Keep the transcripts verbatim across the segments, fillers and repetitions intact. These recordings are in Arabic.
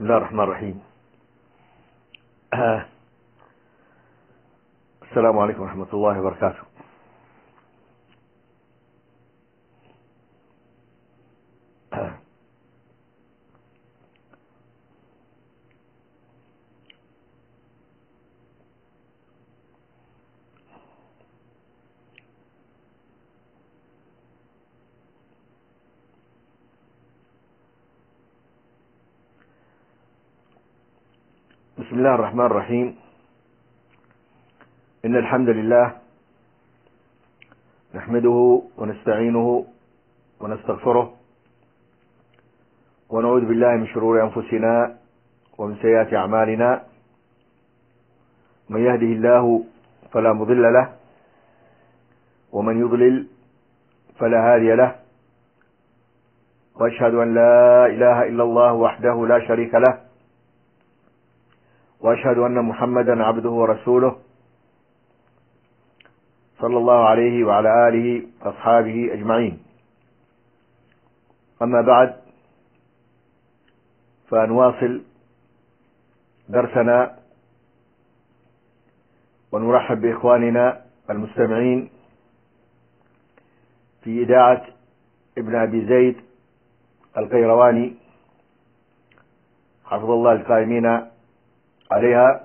بسم الله الرحمن الرحيم. آه. السلام عليكم ورحمة الله وبركاته. آه. بسم الله الرحمن الرحيم. إن الحمد لله نحمده ونستعينه ونستغفره ونعوذ بالله من شرور أنفسنا ومن سيئات أعمالنا. من يهده الله فلا مضل له ومن يضلل فلا هادي له، وأشهد أن لا إله إلا الله وحده لا شريك له، وأشهد أن محمدا عبده ورسوله صلى الله عليه وعلى آله وأصحابه أجمعين. أما بعد، فنواصل درسنا ونرحب بإخواننا المستمعين في إذاعة ابن أبي زيد القيرواني حفظ الله القائمين عليها.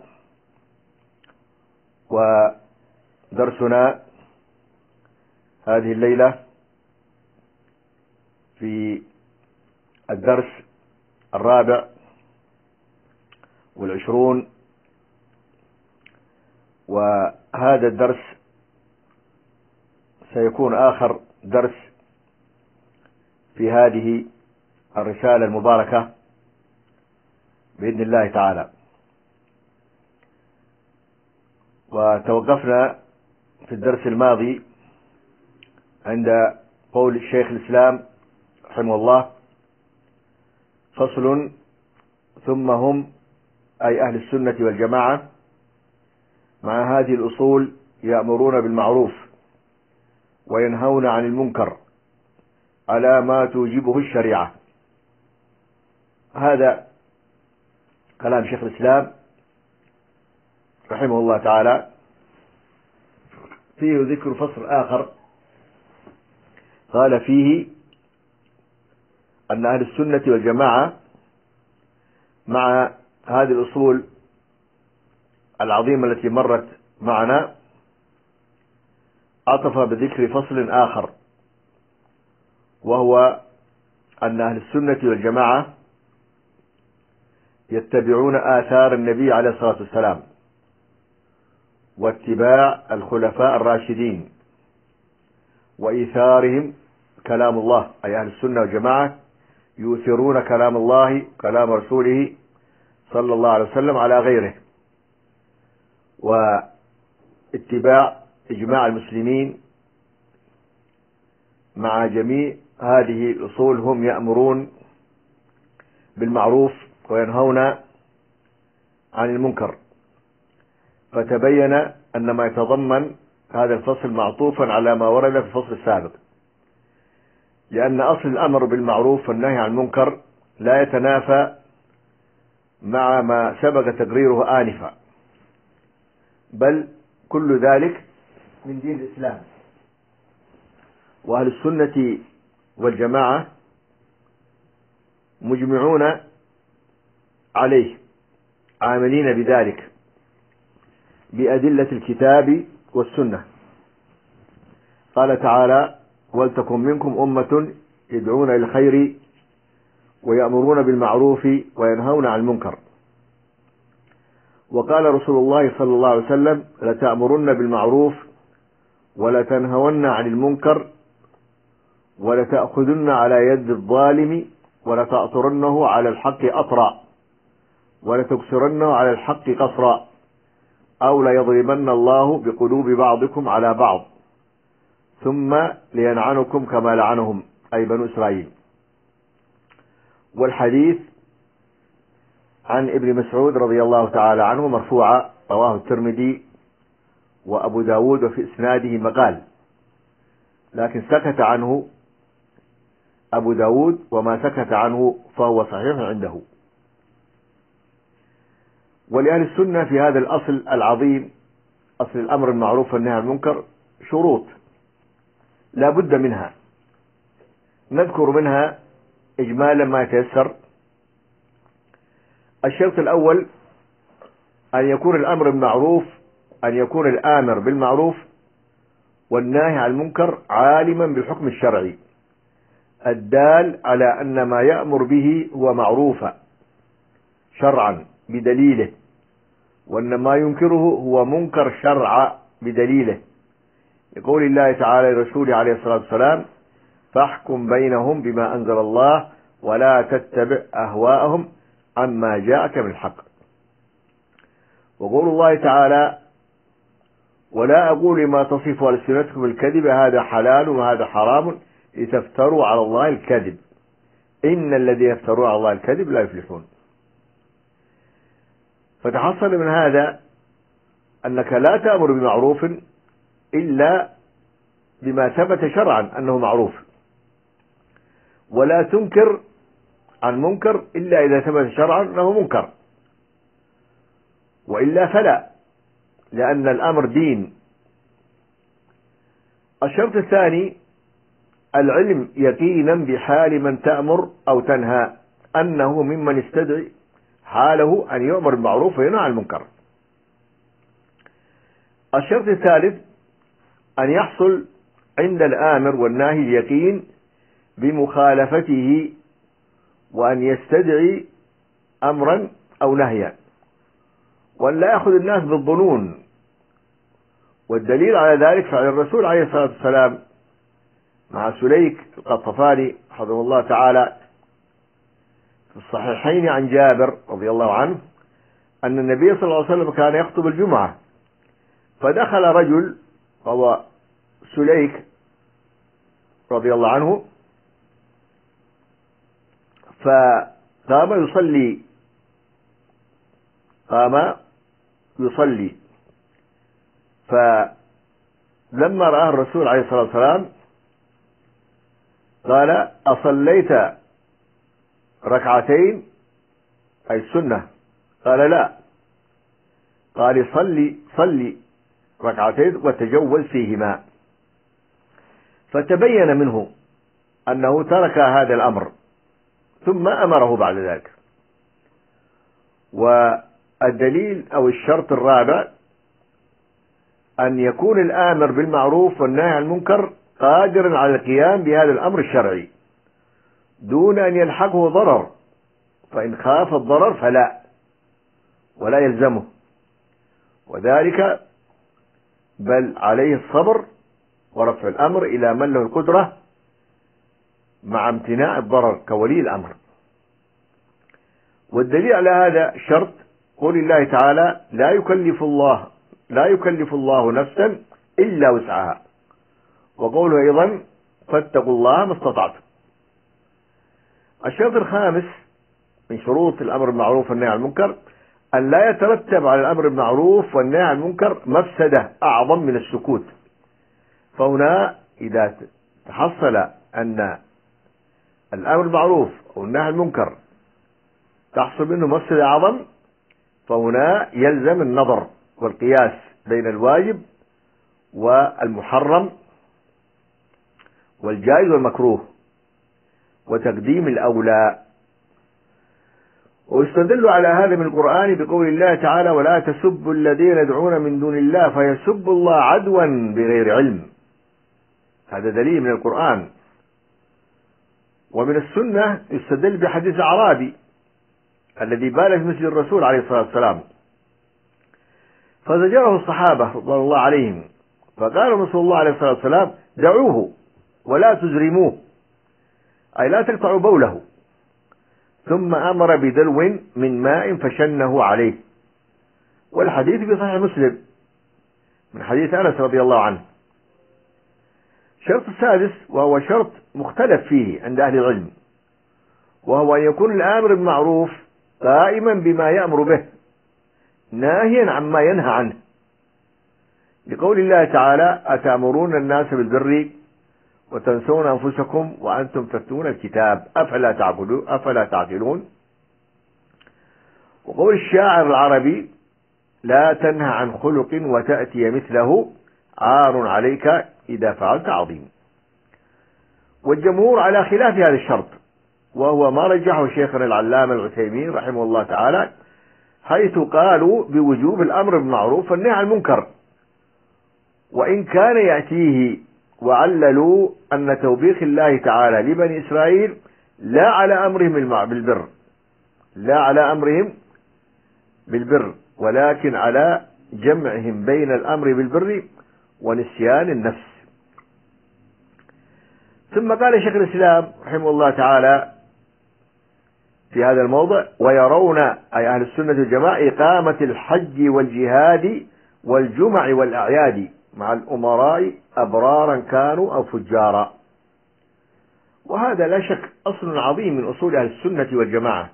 ودرسنا هذه الليلة في الدرس الرابع والعشرون، وهذا الدرس سيكون آخر درس في هذه الرسالة المباركة بإذن الله تعالى. وتوقفنا في الدرس الماضي عند قول الشيخ الإسلام رحمه الله: فصل: ثم هم أي أهل السنة والجماعة مع هذه الأصول يأمرون بالمعروف وينهون عن المنكر على ما توجبه الشريعة. هذا كلام شيخ الإسلام رحمه الله تعالى. فيه ذكر فصل آخر قال فيه أن أهل السنة والجماعة مع هذه الأصول العظيمة التي مرت معنا عطف بذكر فصل آخر، وهو أن أهل السنة والجماعة يتبعون آثار النبي عليه الصلاة والسلام واتباع الخلفاء الراشدين وإيثارهم كلام الله. أي أهل السنة والجماعة يؤثرون كلام الله كلام رسوله صلى الله عليه وسلم على غيره، واتباع إجماع المسلمين مع جميع هذه الأصول. هم يأمرون بالمعروف وينهون عن المنكر. فتبين أن ما يتضمن هذا الفصل معطوفا على ما ورد في الفصل السابق، لأن أصل الأمر بالمعروف والنهي عن المنكر لا يتنافى مع ما سبق تقريره آنفا، بل كل ذلك من دين الإسلام. وأهل السنة والجماعة مجمعون عليه عاملين بذلك بأدلة الكتاب والسنة. قال تعالى: ولتكن منكم أمة يدعون إلى الخير ويأمرون بالمعروف وينهون عن المنكر. وقال رسول الله صلى الله عليه وسلم: لتأمرن بالمعروف ولتنهون عن المنكر ولتأخذن على يد الظالم ولتأطرنه على الحق أطرا ولتكسرنه على الحق قصرا أو ليضربن الله بقلوب بعضكم على بعض ثم لينعنكم كما لعنهم، أي بنو إسرائيل. والحديث عن ابن مسعود رضي الله تعالى عنه مرفوعا، رواه الترمذي وأبو داود، وفي إسناده مقال، لكن سكت عنه أبو داود، وما سكت عنه فهو صحيح عنده. ولأهل السنة في هذا الأصل العظيم، أصل الأمر بالمعروف والنهي عن المنكر، شروط لا بد منها، نذكر منها إجمالا ما يتيسر. الشرط الأول أن يكون الأمر بالمعروف أن يكون الآمر بالمعروف والناهي عن المنكر عالما بالحكم الشرعي الدال على أن ما يأمر به هو معروفا شرعا بدليله، وأن ما ينكره هو منكر شرعا بدليله، يقول الله تعالى لرسوله عليه الصلاة والسلام: فاحكم بينهم بما أنزل الله ولا تتبع أهواءهم عما جاءك من الحق. وقول الله تعالى: ولا أقول ما تصف ألسنتكم الكذب هذا حلال وهذا حرام لتفتروا على الله الكذب إن الذين يفتروا على الله الكذب لا يفلحون. فتحصل من هذا أنك لا تأمر بمعروف إلا بما ثبت شرعا أنه معروف، ولا تنكر عن منكر إلا إذا ثبت شرعا أنه منكر، وإلا فلا، لأن الأمر دين. الشرط الثاني العلم يقينا بحال من تأمر أو تنهى أنه ممن يستدعي حاله أن يؤمر بالمعروف وينهى عن المنكر. الشرط الثالث أن يحصل عند الآمر والناهي اليقين بمخالفته، وأن يستدعي أمرا أو نهيا، وأن لا يأخذ الناس بالظنون. والدليل على ذلك فعل الرسول عليه الصلاة والسلام مع سليك القطفاني حفظه الله تعالى في الصحيحين عن جابر رضي الله عنه أن النبي صلى الله عليه وسلم كان يخطب الجمعة، فدخل رجل وهو سليك رضي الله عنه، فقام يصلي قام يصلي فلما رآه الرسول عليه الصلاة والسلام قال: أصليت ركعتين أي السنة؟ قال: لا. قال: صلي صلي ركعتين وتجوز فيهما. فتبين منه أنه ترك هذا الأمر ثم أمره بعد ذلك. والدليل أو الشرط الرابع أن يكون الآمر بالمعروف والنهي عن المنكر قادرا على القيام بهذا الأمر الشرعي دون أن يلحقه ضرر، فإن خاف الضرر فلا ولا يلزمه، وذلك بل عليه الصبر ورفع الأمر إلى من له القدرة مع امتناع الضرر كولي الأمر. والدليل على هذا شرط قول الله تعالى: لا يكلف الله لا يكلف الله نفسا إلا وسعها، وقوله أيضا: فاتقوا الله ما استطعتم. الشرط الخامس من شروط الأمر بالمعروف والنهي عن المنكر أن لا يترتب على الأمر بالمعروف والنهي عن المنكر مفسدة أعظم من السكوت. فهنا إذا تحصل أن الأمر بالمعروف والنهي عن المنكر تحصل منه مفسدة أعظم، فهنا يلزم النظر والقياس بين الواجب والمحرم والجائز والمكروه وتقديم الأولى. ويستدل على هذا من القرآن بقول الله تعالى: ولا تسبوا الذين يدعون من دون الله فيسبوا الله عدوا بغير علم. هذا دليل من القرآن. ومن السنة يستدل بحديث الأعرابي الذي بال في مسجد الرسول عليه الصلاة والسلام، فزجره الصحابة رضوان الله عليهم، فقال رسول الله عليه الصلاة والسلام: دعوه ولا تزرموه، أي لا تقطعوا بوله. ثم أمر بدلو من ماء فشنه عليه. والحديث في صحيح مسلم من حديث أنس رضي الله عنه. الشرط السادس وهو شرط مختلف فيه عند أهل العلم، وهو أن يكون الآمر بالمعروف قائما بما يأمر به ناهيا عما ينهى عنه، لقول الله تعالى: أتأمرون الناس بالبر وتنسون أنفسكم وأنتم تتلون الكتاب أفلا تعقلون أفلا تعقلون. وقول الشاعر العربي: لا تنهى عن خلق وتأتي مثله، عار عليك إذا فعلت عظيم. والجمهور على خلاف هذا الشرط، وهو ما رجحه شيخنا العلامة العثيمين رحمه الله تعالى، حيث قالوا بوجوب الأمر بالمعروف والنهي عن المنكر، وإن كان يأتيه، وعللوا أن توبيخ الله تعالى لبني إسرائيل لا على أمرهم بالبر لا على أمرهم بالبر ولكن على جمعهم بين الأمر بالبر ونسيان النفس. ثم قال شيخ الإسلام رحمه الله تعالى في هذا الموضع: ويرون أي أهل السنة والجماعة إقامة الحج والجهاد والجمع والأعياد مع الأمراء أبرارا كانوا أو فجارا. وهذا لا شك أصل عظيم من أصول أهل السنة والجماعة،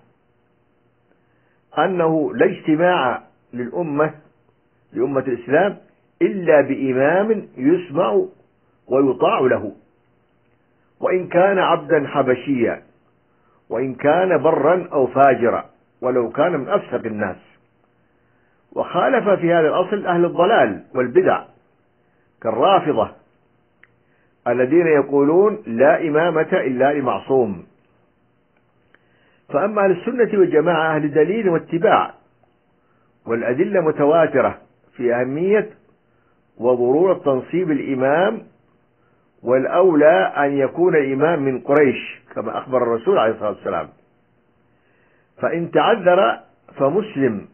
أنه لا اجتماع للأمة لأمة الإسلام إلا بإمام يسمع ويطاع له، وإن كان عبدا حبشيا، وإن كان برا أو فاجرا، ولو كان من أفسق الناس. وخالف في هذا الأصل أهل الضلال والبدع كالرافضة الذين يقولون لا إمامة إلا لمعصوم. فأما أهل السنة والجماعة أهل دليل واتباع، والأدلة متواترة في أهمية وضرورة تنصيب الإمام، والأولى أن يكون الإمام من قريش كما أخبر الرسول عليه الصلاة والسلام. فإن تعذر فمسلم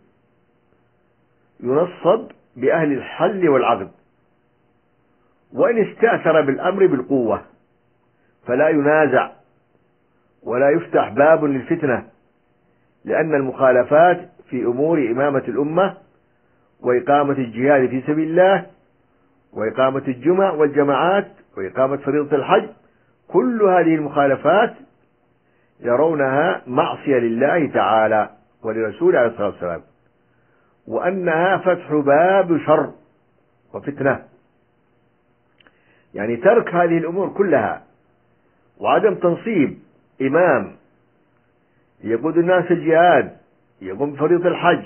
ينصب بأهل الحل والعقد، وإن استأثر بالأمر بالقوة فلا ينازع ولا يفتح باب للفتنة، لأن المخالفات في أمور إمامة الأمة وإقامة الجهاد في سبيل الله وإقامة الجمع والجماعات وإقامة فريضة الحج، كل هذه المخالفات يرونها معصية لله تعالى ولرسوله عليه الصلاة والسلام، وأنها فتح باب شر وفتنة. يعني ترك هذه الأمور كلها وعدم تنصيب إمام يقود الناس الجهاد، يقوم بفريضة الحج،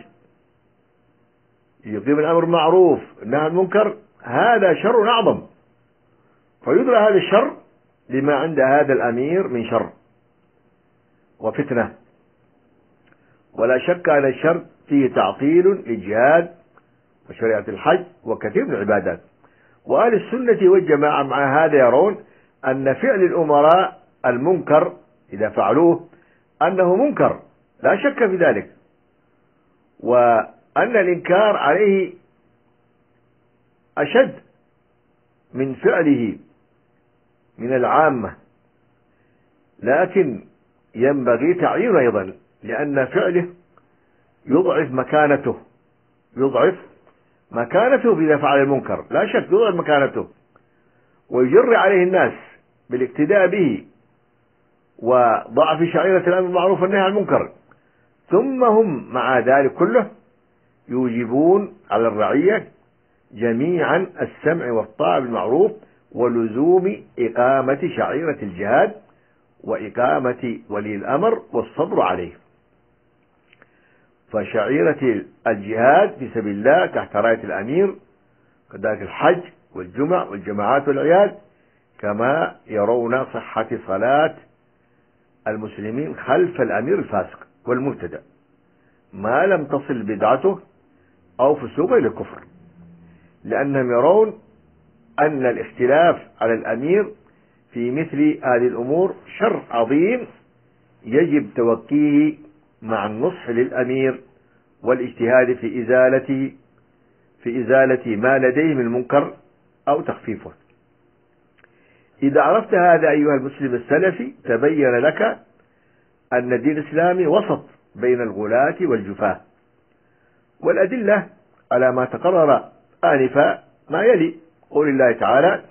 يقيم الأمر المعروف النهي عن المنكر، هذا شر أعظم، فيدرى هذا الشر لما عند هذا الأمير من شر وفتنة. ولا شك أن الشر فيه تعطيل للجهاد وشريعة الحج وكثير من العبادات. وأهل السنة والجماعة مع هذا يرون أن فعل الأمراء المنكر إذا فعلوه أنه منكر لا شك في ذلك، وأن الإنكار عليه أشد من فعله من العامة، لكن ينبغي تعيينه أيضا، لأن فعله يضعف مكانته يضعف مكانته إذا فعل المنكر، لا شك يضعف مكانته ويجر عليه الناس بالاقتداء به وضعف شعيرة الأمر بالمعروف والنهي عن المنكر. ثم هم مع ذلك كله يوجبون على الرعية جميعا السمع والطاعة بالمعروف ولزوم إقامة شعيرة الجهاد وإقامة ولي الأمر والصبر عليه. فشعيرة الجهاد في سبيل الله تحت راية الأمير، كذلك الحج والجمع والجماعات والعياد، كما يرون صحة صلاة المسلمين خلف الأمير الفاسق والمبتدع ما لم تصل بدعته أو فسوقه إلى الكفر، لأنهم يرون أن الاختلاف على الأمير في مثل هذه الأمور شر عظيم يجب توقيه مع النصح للأمير والاجتهاد في إزالة في إزالة ما لديه من المنكر أو تخفيفه. إذا عرفت هذا أيها المسلم السلفي تبين لك أن الدين الإسلامي وسط بين الغلاة والجفاة. والأدلة على ما تقرر آنفا ما يلي: قول الله تعالى: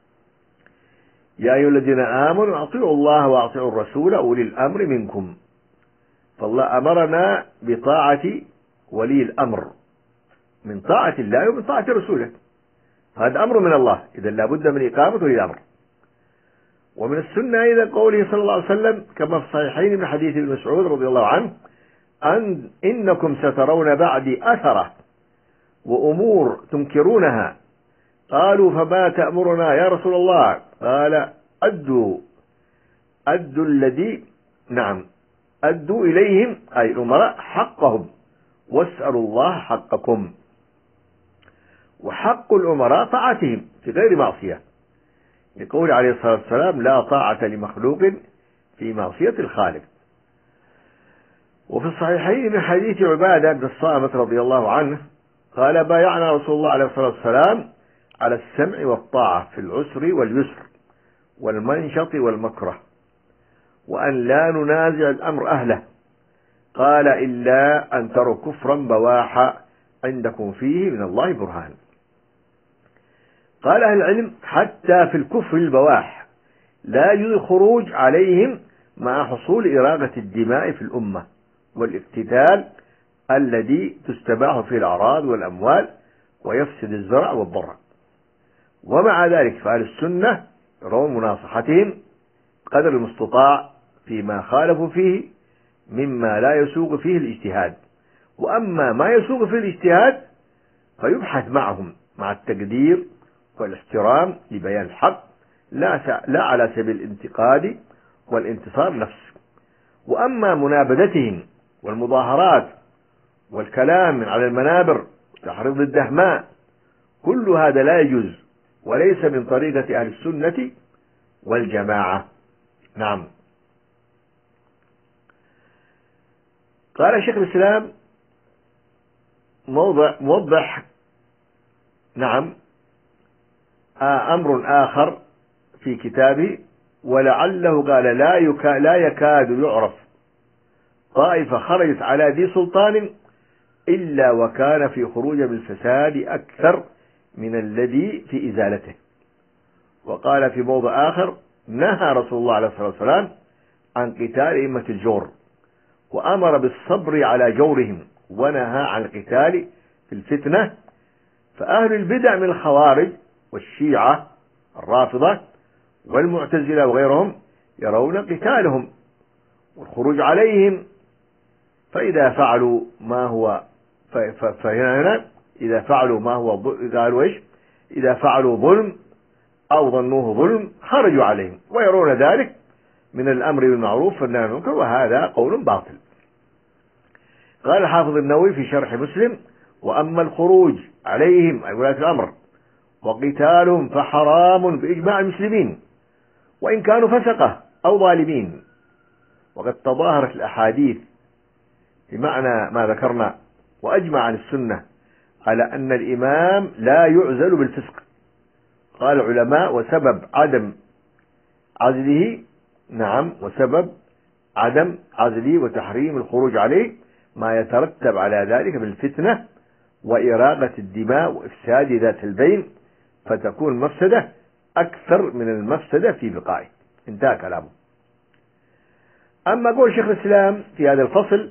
يا أيها الذين آمنوا أطيعوا الله وأطيعوا الرسول أولي الأمر منكم. فالله أمرنا بطاعة ولي الأمر، من طاعة الله ومن طاعة رسوله، هذا أمر من الله، إذا لابد من إقامة ولي الأمر. ومن السنة إذا قوله صلى الله عليه وسلم كما في الصحيحين من حديث ابن مسعود رضي الله عنه: أن إنكم سترون بعدي أثرة وأمور تنكرونها. قالوا فما تأمرنا يا رسول الله؟ قال أدوا أدوا الذي نعم أدوا إليهم أي الأمراء حقهم واسألوا الله حقكم. وحق الأمراء طاعتهم في غير معصية، يقول عليه الصلاة والسلام لا طاعة لمخلوق في معصية الخالق. وفي الصحيحين من حديث عبادة بن الصامت رضي الله عنه قال بايعنا رسول الله عليه الصلاة والسلام على السمع والطاعة في العسر واليسر والمنشط والمكره، وأن لا ننازع الأمر أهله. قال إلا أن تروا كفرا بواحا عندكم فيه من الله برهان. قال أهل العلم حتى في الكفر البواح لا يجوز الخروج عليهم مع حصول إراقة الدماء في الأمة والاقتتال الذي تستباح فيه الأعراض والأموال ويفسد الزرع والضرع. ومع ذلك فأهل السنة يرون مناصحتهم قدر المستطاع فيما خالفوا فيه مما لا يسوغ فيه الاجتهاد، وأما ما يسوغ فيه الاجتهاد فيبحث معهم مع التقدير والاحترام لبيان الحق لا لا على سبيل الانتقاد والانتصار نفسه. وأما منابذتهم والمظاهرات والكلام من على المنابر وتحريض الدهماء كل هذا لا يجوز وليس من طريقة أهل السنة والجماعة. نعم. قال شيخ الإسلام موضع موضح نعم أمر آخر في كتابه ولعله قال لا يكا لا يكاد يعرف طائفة خرجت على ذي سلطان إلا وكان في خروج بالفساد أكثر من الذي في إزالته. وقال في موضع آخر نهى رسول الله عليه الصلاة والسلام عن قتال أئمة الجور وأمر بالصبر على جورهم ونهى عن القتال في الفتنة. فأهل البدع من الخوارج والشيعة الرافضة والمعتزلة وغيرهم يرون قتالهم والخروج عليهم، فإذا فعلوا ما هو فهنا إذا فعلوا ما هو قالوا إيش إذا فعلوا ظلم أو ظنوه ظلم خرجوا عليهم، ويرون ذلك من الأمر بالمعروف والنهي عن المنكر، وهذا قول باطل. قال الحافظ النووي في شرح مسلم وأما الخروج عليهم أي ولاة الأمر وقتالهم فحرام بإجماع المسلمين وإن كانوا فسقة أو ظالمين. وقد تظاهرت الأحاديث بمعنى ما ذكرنا، وأجمع عن السنة على أن الإمام لا يعزل بالفسق. قال العلماء وسبب عدم عزله نعم وسبب عدم عزله وتحريم الخروج عليه ما يترتب على ذلك من الفتنة وإراقة الدماء وإفساد ذات البين، فتكون المفسدة أكثر من المفسدة في بقائه. انتهى كلامه. أما قول شيخ الإسلام في هذا الفصل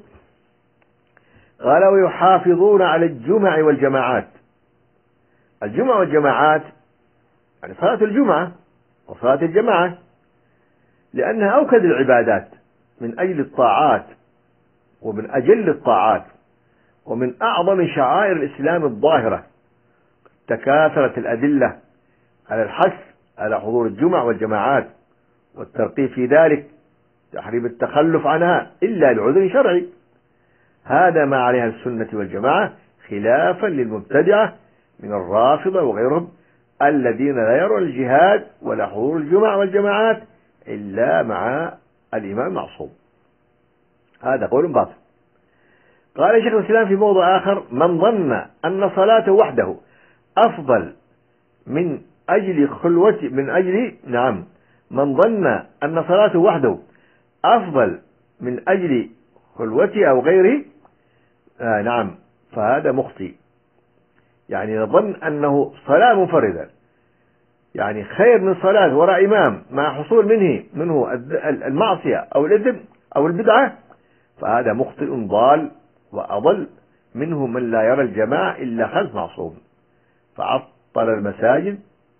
قال ويحافظون على الجمع والجماعات. الجمع والجماعات يعني صلاة الجمعة وصلاة الجماعة لأنها أوكد العبادات من أجل الطاعات ومن أجل الطاعات ومن أعظم شعائر الإسلام الظاهرة. تكاثرت الأدلة على الحث على حضور الجمع والجماعات والترقيب في ذلك، تحريم التخلف عنها إلا لعذر شرعي. هذا ما عليها السنة والجماعة خلافا للمبتدعة من الرافضة وغيرهم الذين لا يرون الجهاد ولا حضور الجمع والجماعات إلا مع الإمام المعصوم. هذا قول باطل. قال شيخ الإسلام في موضع آخر من ظن أن صلاته وحده أفضل من أجل خلوة من أجل نعم من ظن أن صلاته وحده أفضل من أجل خلوته أو غيره آه نعم فهذا مخطئ. يعني ظن أنه صلاة منفردة يعني خير من صلاة وراء إمام مع حصول منه منه المعصية أو الإثم أو البدعة، فهذا مخطئ ضال وأضل منه من لا يرى الجماعة إلا خلف معصوم فعطل المساجد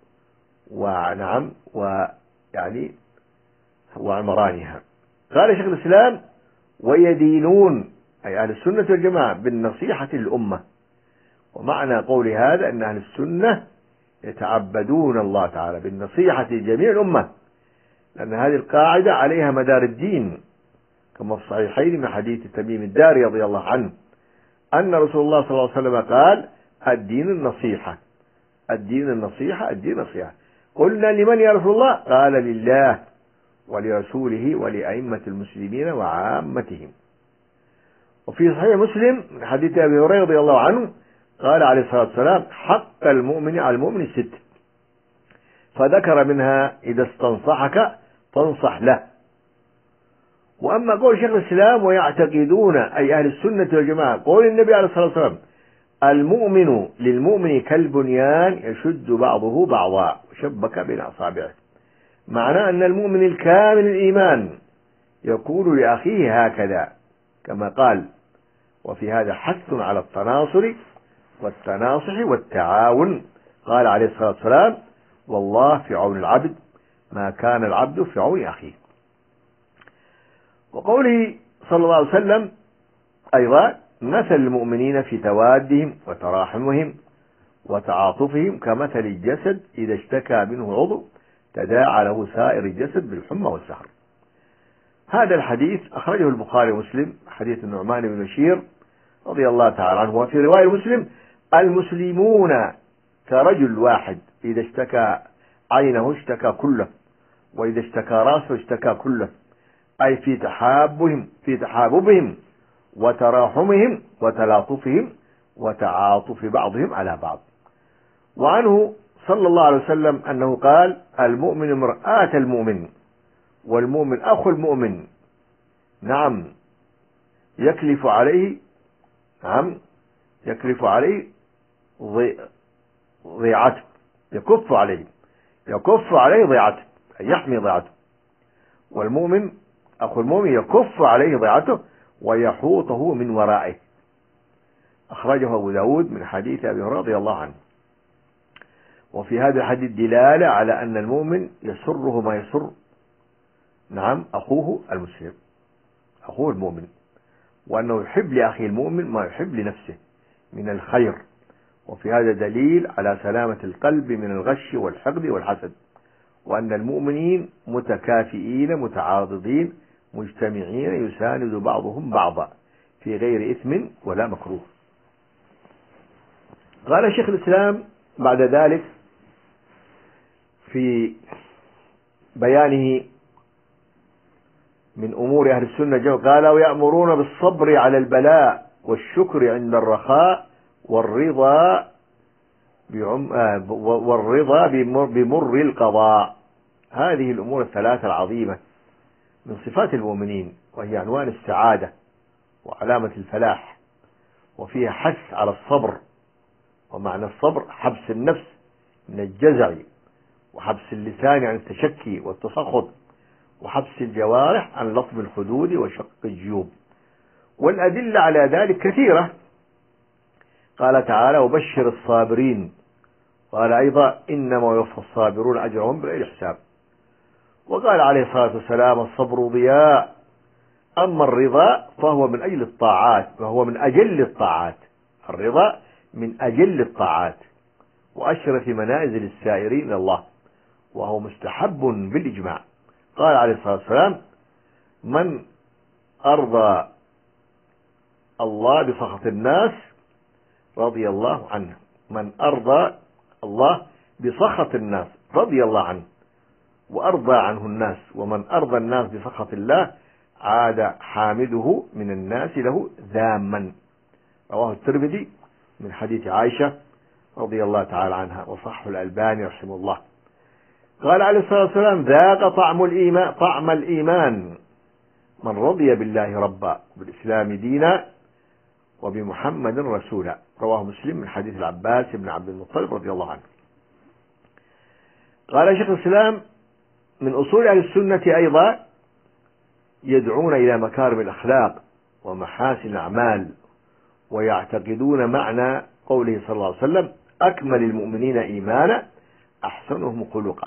ونعم ويعني وعمرانها. قال شيخ الإسلام ويدينون أي أهل السنة والجماعة بالنصيحة للأمة. ومعنى قول هذا أن أهل السنة يتعبدون الله تعالى بالنصيحة لجميع الأمة، لأن هذه القاعدة عليها مدار الدين، كما في الصحيحين من حديث تميم الداري رضي الله عنه أن رسول الله صلى الله عليه وسلم قال: الدين النصيحة، الدين النصيحة، الدين النصيحة. قلنا: لمن يا رسول الله؟ قال: لله ولرسوله ولأئمة المسلمين وعامتهم. وفي صحيح مسلم من حديث أبي هريرة رضي الله عنه قال عليه الصلاة والسلام: حق المؤمن على المؤمن ست، فذكر منها: إذا استنصحك فانصح له. وأما قول شيخ الإسلام: ويعتقدون، أي أهل السنة والجماعة، قول النبي عليه الصلاة والسلام: المؤمن للمؤمن كالبنيان يشد بعضه بعضا وشبك بين أصابعه، معناه أن المؤمن الكامل الإيمان يقول لأخيه هكذا، كما قال: وفي هذا حث على التناصر والتناصح والتعاون. قال عليه الصلاة والسلام: والله في عون العبد ما كان العبد في عون أخيه. وقوله صلى الله عليه وسلم أيضا: مثل المؤمنين في توادهم وتراحمهم وتعاطفهم كمثل الجسد إذا اشتكى منه عضو تداعى له سائر الجسد بالحمى والسهر. هذا الحديث أخرجه البخاري ومسلم، حديث النعمان بن بشير رضي الله تعالى عنه. وفي رواية مسلم: المسلمون كرجل واحد، إذا اشتكى عينه اشتكى كله، وإذا اشتكى رأسه اشتكى كله، أي في تحابهم في تحاببهم وتراحمهم وتلاطفهم وتعاطف بعضهم على بعض. وعنه صلى الله عليه وسلم أنه قال: المؤمن مرآة المؤمن، والمؤمن أخو المؤمن، نعم يكلف عليه نعم يكلف عليه ضيعته، يكف عليه يكف عليه ضيعته، أي يحمي ضيعته. والمؤمن أخو المؤمن يكف عليه ضيعته ويحوطه من ورائه. أخرجه أبو داود من حديث أبي هريرة رضي الله عنه. وفي هذا الحديث دلالة على أن المؤمن يسره ما يسر نعم أخوه المسلم، أخوه المؤمن، وأنه يحب لأخيه المؤمن ما يحب لنفسه من الخير. وفي هذا دليل على سلامة القلب من الغش والحقد والحسد، وأن المؤمنين متكافئين متعاضدين مجتمعين يساند بعضهم بعضا في غير إثم ولا مكروه. قال شيخ الإسلام بعد ذلك في بيانه من أمور أهل السنة، قال: ويأمرون بالصبر على البلاء والشكر عند الرخاء والرضا بعم... والرضا بمر... بمر القضاء. هذه الأمور الثلاثة العظيمة من صفات المؤمنين، وهي عنوان السعادة وعلامة الفلاح، وفيها حث على الصبر. ومعنى الصبر حبس النفس من الجزع، وحبس اللسان عن التشكي والتسخط، وحبس الجوارح عن لطم الخدود وشق الجيوب. والأدلة على ذلك كثيرة. قال تعالى: وبشر الصابرين. قال أيضا: إنما يوفى الصابرون أجرهم بغير حساب. وقال عليه الصلاة والسلام: الصبر ضياء، أما الرضا فهو من أجل الطاعات، فهو من أجل الطاعات. الرضا من أجل الطاعات وأشرف منازل السائرين إلى الله، وهو مستحب بالإجماع. قال عليه الصلاة والسلام: من أرضى الله بسخط الناس رضي الله عنه، من أرضى الله بسخط الناس رضي الله عنه وأرضى عنه الناس، ومن أرضى الناس بسخط الله عاد حامده من الناس له ذاما. رواه الترمذي من حديث عائشة رضي الله تعالى عنها، وصححه الألباني رحمه الله. قال عليه الصلاة والسلام: ذاق طعم الإيمان طعم الإيمان من رضي بالله ربا وبالإسلام دينا وبمحمد رسولا. رواه مسلم من حديث العباس بن عبد المطلب رضي الله عنه. قال شيخ الإسلام: من أصول أهل السنة أيضا يدعون إلى مكارم الأخلاق ومحاسن الأعمال، ويعتقدون معنى قوله صلى الله عليه وسلم: أكمل المؤمنين إيمانا أحسنهم خلقا،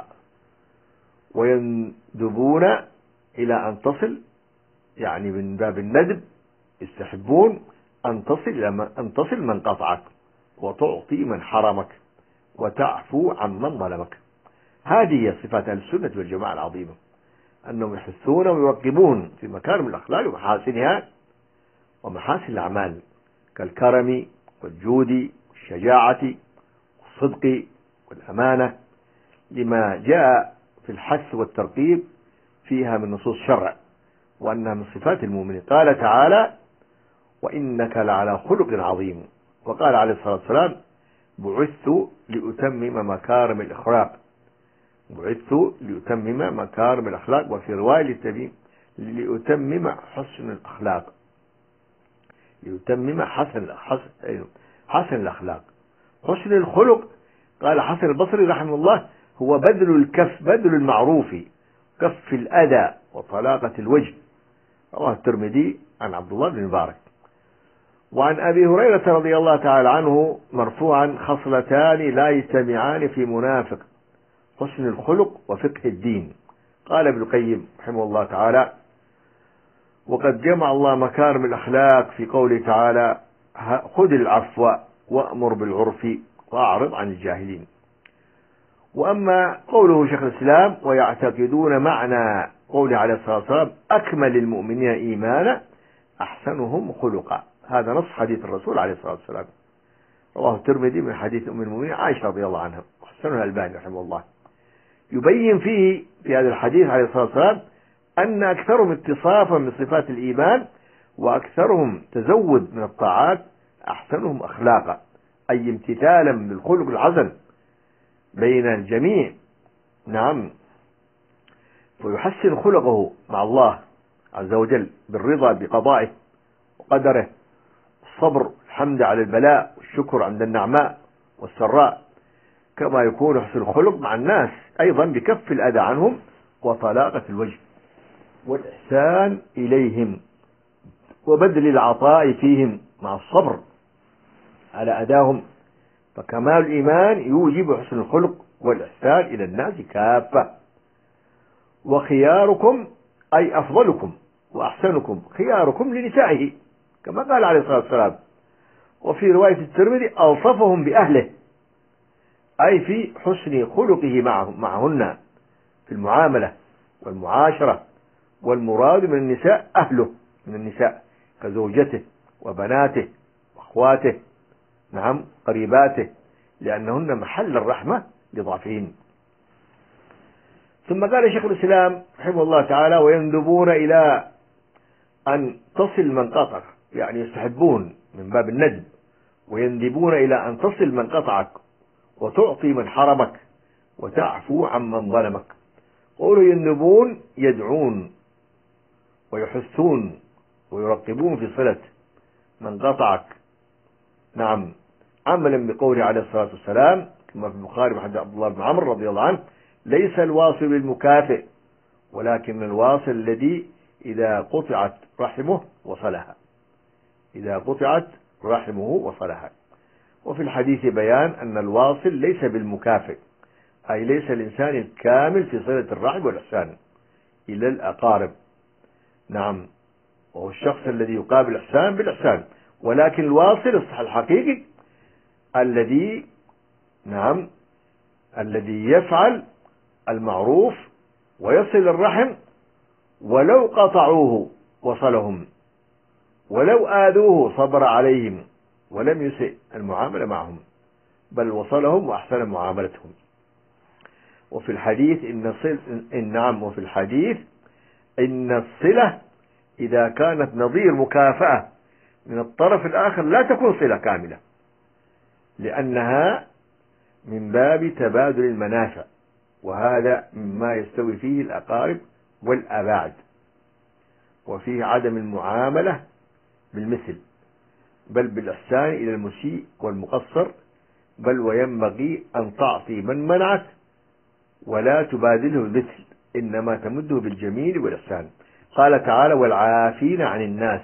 ويندبون إلى أن تصل، يعني من باب الندب، يستحبون أن تصل أن تصل من قطعك، وتعطي من حرمك، وتعفو عن من ظلمك. هذه هي صفات أهل السنة والجماعة العظيمة، أنهم يحثون ويرغبون في مكارم الأخلاق ومحاسنها ومحاسن الأعمال، كالكرم والجود والشجاعة والصدق والأمانة، لما جاء في الحث والترغيب فيها من نصوص الشرع، وأنها من صفات المؤمنين. قال تعالى: وإنك لعلى خلق عظيم. وقال عليه الصلاة والسلام: بعثت لأتمم مكارم الأخلاق بعثت لأتمم مكارم الأخلاق وفي رواية لأتمم حسن الأخلاق لأتمم حسن حسن حسن الأخلاق حسن الخلق. قال حسن البصري رحمه الله: هو بذل الكف بذل المعروف، كف الأذى، وطلاقة الوجه. رواه الترمذي عن عبد الله بن مبارك. وعن أبي هريرة رضي الله تعالى عنه مرفوعا: خصلتان لا يجتمعان في منافق: حسن الخلق وفقه الدين. قال ابن القيم رحمه الله تعالى: وقد جمع الله مكارم الأخلاق في قوله تعالى: خذ العفو وأمر بالعرف وأعرض عن الجاهلين. وأما قوله شيخ الإسلام: ويعتقدون معنى قوله عليه الصلاة والسلام: أكمل المؤمنين إيمانا أحسنهم خلقا، هذا نص حديث الرسول عليه الصلاة والسلام، رواه الترمذي من حديث أم المؤمنين عائشة رضي الله عنها، وحسنه الألباني رحمه الله. يبين فيه في هذا الحديث عليه الصلاة والسلام أن أكثرهم اتصافا من صفات الإيمان وأكثرهم تزود من الطاعات أحسنهم أخلاقا، أي امتثالا بالخلق الحسن بين الجميع. نعم، ويحسن خلقه مع الله عز وجل بالرضا بقضائه وقدره، الصبر، الحمد على البلاء، والشكر عند النعماء والسراء، كما يكون حسن الخلق مع الناس أيضا بكف الأذى عنهم وطلاقة الوجه والإحسان إليهم وبذل العطاء فيهم مع الصبر على أذاهم. فكمال الإيمان يوجب حسن الخلق والإحسان إلى الناس كافة. وخياركم أي أفضلكم وأحسنكم خياركم لنسائه، كما قال عليه الصلاة والسلام. وفي رواية الترمذي: ألطفهم بأهله، أي في حسن خلقه معهم معهن في المعاملة والمعاشرة. والمراد من النساء أهله من النساء كزوجته وبناته وأخواته، نعم، قريباته، لأنهن محل الرحمة لضعفهن. ثم قال شيخ الإسلام رحمه الله تعالى: ويندبون إلى أن تصل من قطعك، يعني يستحبون من باب الندب، ويندبون إلى أن تصل من قطعك وتعطي من حرمك وتعفو عن من ظلمك. قولوا يندبون يدعون ويحثون ويرقبون في صلة من قطعك، نعم، عملا بقوله عليه الصلاة والسلام كما في البخاري وحديث عبد الله بن عمرو رضي الله عنه: ليس الواصل بالمكافئ، ولكن الواصل الذي إذا قطعت رحمه وصلها إذا قطعت رحمه وصلها. وفي الحديث بيان أن الواصل ليس بالمكافئ، أي ليس الإنسان الكامل في صلة الرحم والإحسان إلى الأقارب، نعم، وهو الشخص الذي يقابل الإحسان بالإحسان. ولكن الواصل الحقيقي الذي نعم الذي يفعل المعروف ويصل الرحم، ولو قطعوه وصلهم، ولو آذوه صبر عليهم ولم يسئ المعاملة معهم، بل وصلهم وأحسن معاملتهم. وفي الحديث إن صل إن نعم وفي الحديث إن الصلة إذا كانت نظير مكافأة من الطرف الآخر لا تكون صلة كاملة، لأنها من باب تبادل المنافع، وهذا مما يستوي فيه الأقارب والأباعد، وفيه عدم المعاملة بالمثل، بل بالإحسان إلى المسيء والمقصر، بل وينبغي أن تعطي من منعك ولا تبادله بالمثل، إنما تمده بالجميل والإحسان. قال تعالى: والعافين عن الناس،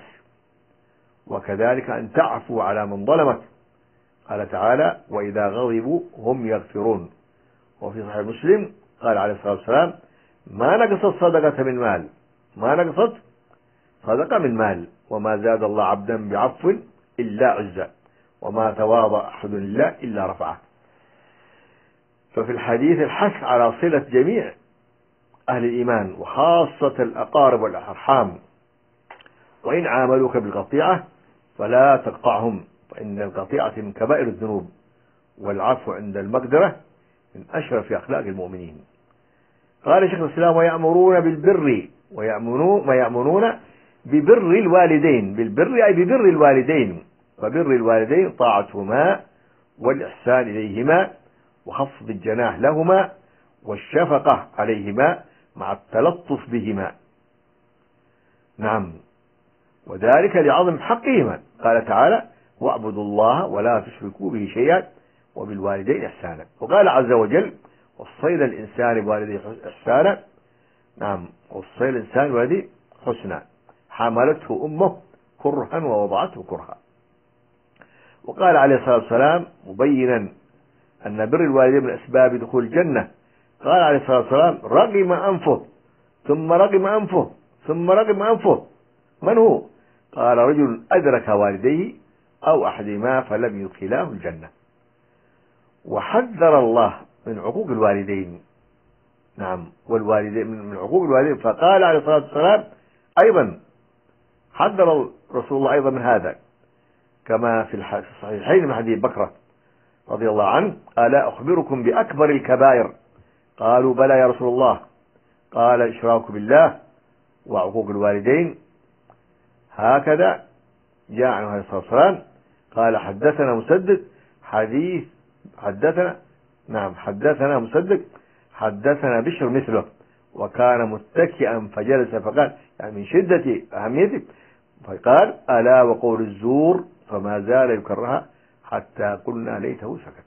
وكذلك أن تعفو على من ظلمك. قال تعالى: وإذا غضبوا هم يغفرون. وفي صحيح مسلم قال عليه الصلاة والسلام: ما نقصت صدقة من مال ما نقصت صدقة من مال وما زاد الله عبدا بعفو إلا عزا، وما تواضع أحد لله إلا رفعه. ففي الحديث الحث على صلة جميع أهل الإيمان وخاصة الأقارب والأرحام، وإن عاملوك بالقطيعة فلا تقطعهم، فإن القطيعة من كبائر الذنوب، والعفو عند المقدرة من أشرف أخلاق المؤمنين. قال شيخ الإسلام: ويأمرون بالبر ويأمرون ما يأمرون ببر الوالدين، بالبر أي ببر الوالدين، فبر الوالدين طاعتهما والإحسان إليهما وخفض الجناح لهما والشفقة عليهما مع التلطف بهما. نعم، وذلك لعظم حقهما. قال تعالى: واعبدوا الله ولا تشركوا به شيئا وبالوالدين إحسانا. وقال عز وجل: وصينا الإنسان بوالديه إحسانا. نعم، وصينا الإنسان بوالديه حسنا، حملته أمه كرها ووضعته كرها. وقال عليه الصلاة والسلام مبينا أن بر الوالدين من أسباب دخول الجنة، قال عليه الصلاة والسلام: رغم أنفه ثم رغم أنفه ثم رغم أنفه. من هو؟ قال: رجل أدرك والديه أو أحدهما فلم يدخلاه الجنة. وحذر الله من عقوق الوالدين. نعم، والوالدين من عقوق الوالدين، فقال عليه الصلاة والسلام أيضا، حذر رسول الله أيضا من هذا، كما في الصحيحين من حديث بكرة رضي الله عنه: ألا أخبركم بأكبر الكبائر؟ قالوا: بلى يا رسول الله. قال: الإشراك بالله وعقوق الوالدين. هكذا جاء عنه عليه الصلاة والسلام. قال: حدثنا مسدد حديث حدثنا نعم حدثنا مسدد حدثنا بشر مثله، وكان متكئا فجلس فقال، يعني من شدة أهميته، فقال: ألا وقول الزور، فما زال يكررها حتى قلنا ليته سكت.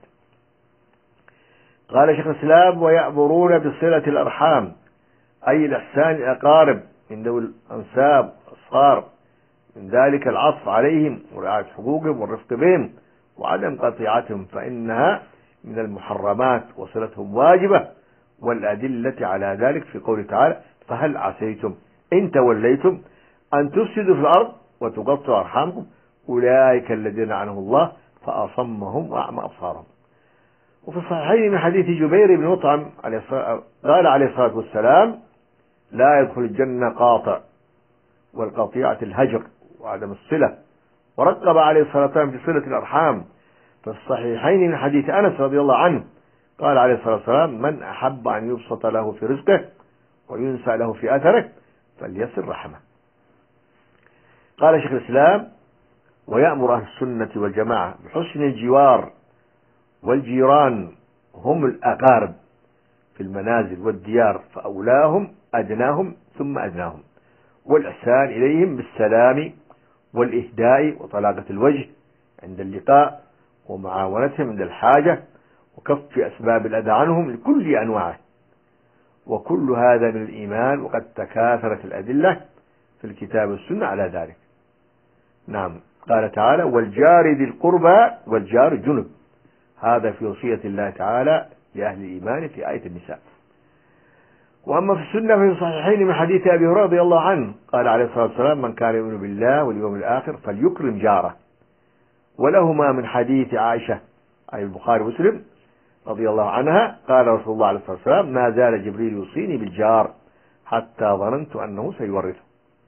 قال شيخ الإسلام: ويأمرون بصلة الأرحام، أي الإحسان الأقارب من ذوي الأنساب الأصهار، من ذلك العطف عليهم ورعاية حقوقهم والرفق بهم وعدم قطيعتهم، فإنها من المحرمات وصلتهم واجبة، والأدلة على ذلك في قوله تعالى: فهل عسيتم إن توليتم أن تفسدوا في الأرض وتقطعوا أرحامكم أولئك الذين لعنهم الله فأصمهم وأعمى أبصارهم. وفي الصحيحين من حديث جبير بن مطعم قال عليه الصلاة والسلام: لا يدخل الجنة قاطع، والقطيعة الهجر وعدم الصلة. ورقب عليه الصلاة والسلام في صلة الأرحام في الصحيحين من حديث أنس رضي الله عنه قال عليه الصلاة والسلام: من أحب أن يبسط له في رزقه وينسى له في أثره فليصل رحمه. قال شيخ الإسلام: ويأمر أهل السنة والجماعة بحسن الجوار، والجيران هم الأقارب في المنازل والديار، فأولاهم أدناهم ثم أدناهم، والإحسان إليهم بالسلام والإهداء وطلاقة الوجه عند اللقاء، ومعاونتهم عند الحاجة، وكف أسباب الأذى عنهم لكل أنواعه. وكل هذا من الإيمان، وقد تكاثرت الأدلة في الكتاب والسنة على ذلك. نعم، قال تعالى: والجار ذي القربى والجار الجنب. هذا في وصية الله تعالى لأهل الإيمان في آية النساء. وأما في السنة في الصحيحين من حديث أبي هريرة رضي الله عنه قال عليه الصلاة والسلام: من كان يؤمن بالله واليوم الآخر فليكرم جاره. ولهما من حديث عائشة أي البخاري ومسلم رضي الله عنها قال رسول الله عليه الصلاة والسلام: ما زال جبريل يوصيني بالجار حتى ظننت أنه سيورثه.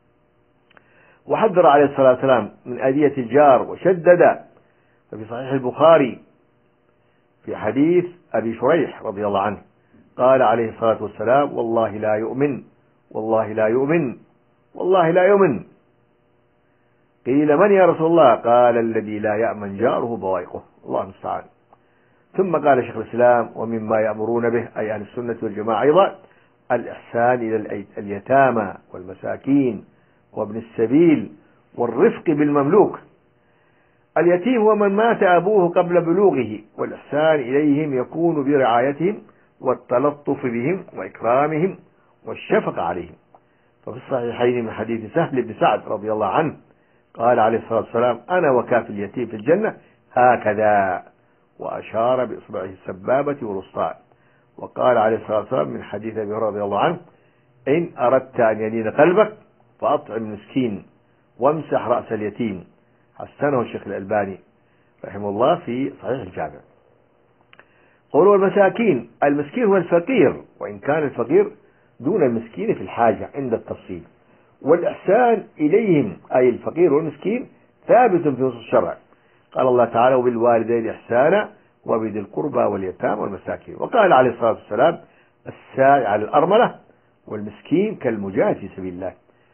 وحذر عليه الصلاة والسلام من أذية الجار وشدد. ففي صحيح البخاري في حديث أبي شريح رضي الله عنه قال عليه الصلاة والسلام: والله لا يؤمن والله لا يؤمن والله لا يؤمن. قيل: من يا رسول الله؟ قال: الذي لا يأمن جاره بوائقه. الله المستعان. ثم قال شيخ الإسلام: ومما يأمرون به أي أهل السنة والجماعة أيضا الإحسان إلى اليتامى والمساكين وابن السبيل والرفق بالمملوك. اليتيم هو من مات أبوه قبل بلوغه، والإحسان إليهم يكون برعايتهم والتلطف بهم وإكرامهم والشفقة عليهم. ففي الصحيحين من حديث سهل بن سعد رضي الله عنه قال عليه الصلاة والسلام: أنا وكافل اليتيم في الجنة هكذا، وأشار بإصبعه السبابة والوسطى. وقال عليه الصلاة والسلام من حديث أبي هريرة رضي الله عنه: إن أردت أن يلين قلبك فأطعم المسكين وامسح رأس اليتيم، حسنه الشيخ الألباني رحمه الله في صحيح الجامع. قولوا المساكين، المسكين هو الفقير، وإن كان الفقير دون المسكين في الحاجة عند التفصيل. والإحسان إليهم أي الفقير والمسكين ثابت في نصوص الشرع. قال الله تعالى: وبالوالدين إحسانا وبذي القربى واليتامى والمساكين. وقال عليه الصلاة والسلام: الساعي على الأرملة والمسكين كالمجاهد في سبيل الله.